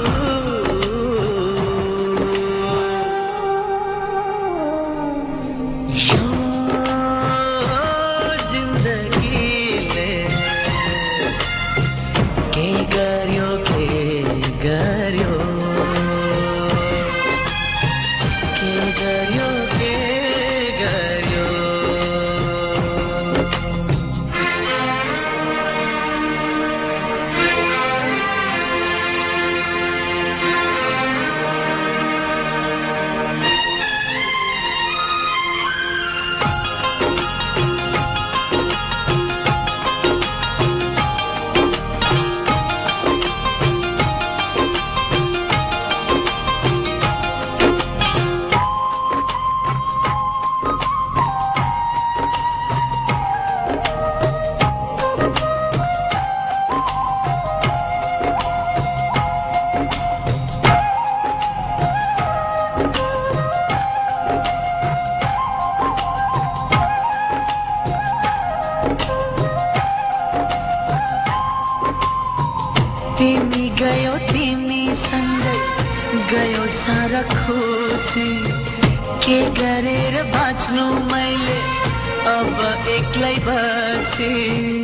तिमी गयो तिमी सँगै गयो सारा खुसी के गरेर बाँच्नु मैले अब एक्लै बसी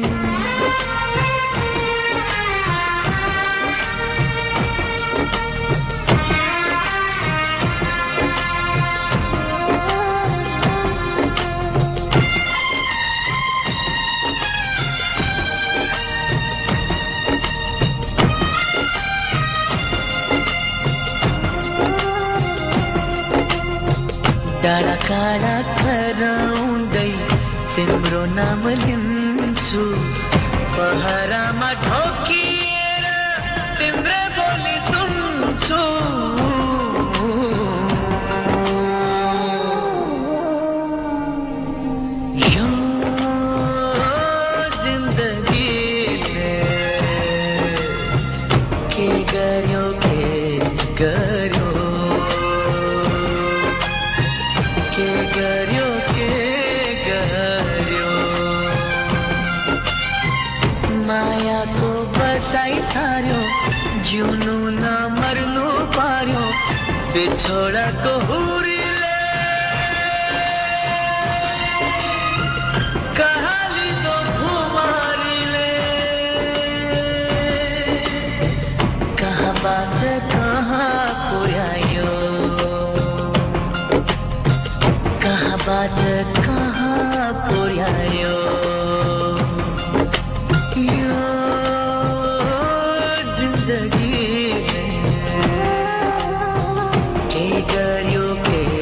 डाँडा काँडा कराउँदै तिम्रो नाम लिन्छु पहरामा ढोकिएर तिम्रै बोली सुन्छु यो जिन्दगीले के गर्यो के गर्यो मायाको बसाइ सार्यो जिउनु न मर्नु पार्यो बिछोडाको हुरीले कहालिदो हुमारीले कहाँबाट कहाँ पुर्यायो कहाँबाट कहाँ पुर्यायो जिंदगी के गर्यो के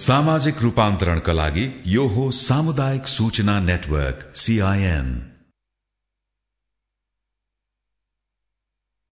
सामाजिक रूपान्तरणका लागि यो हो सामुदायिक सूचना नेटवर्क सीआईएन।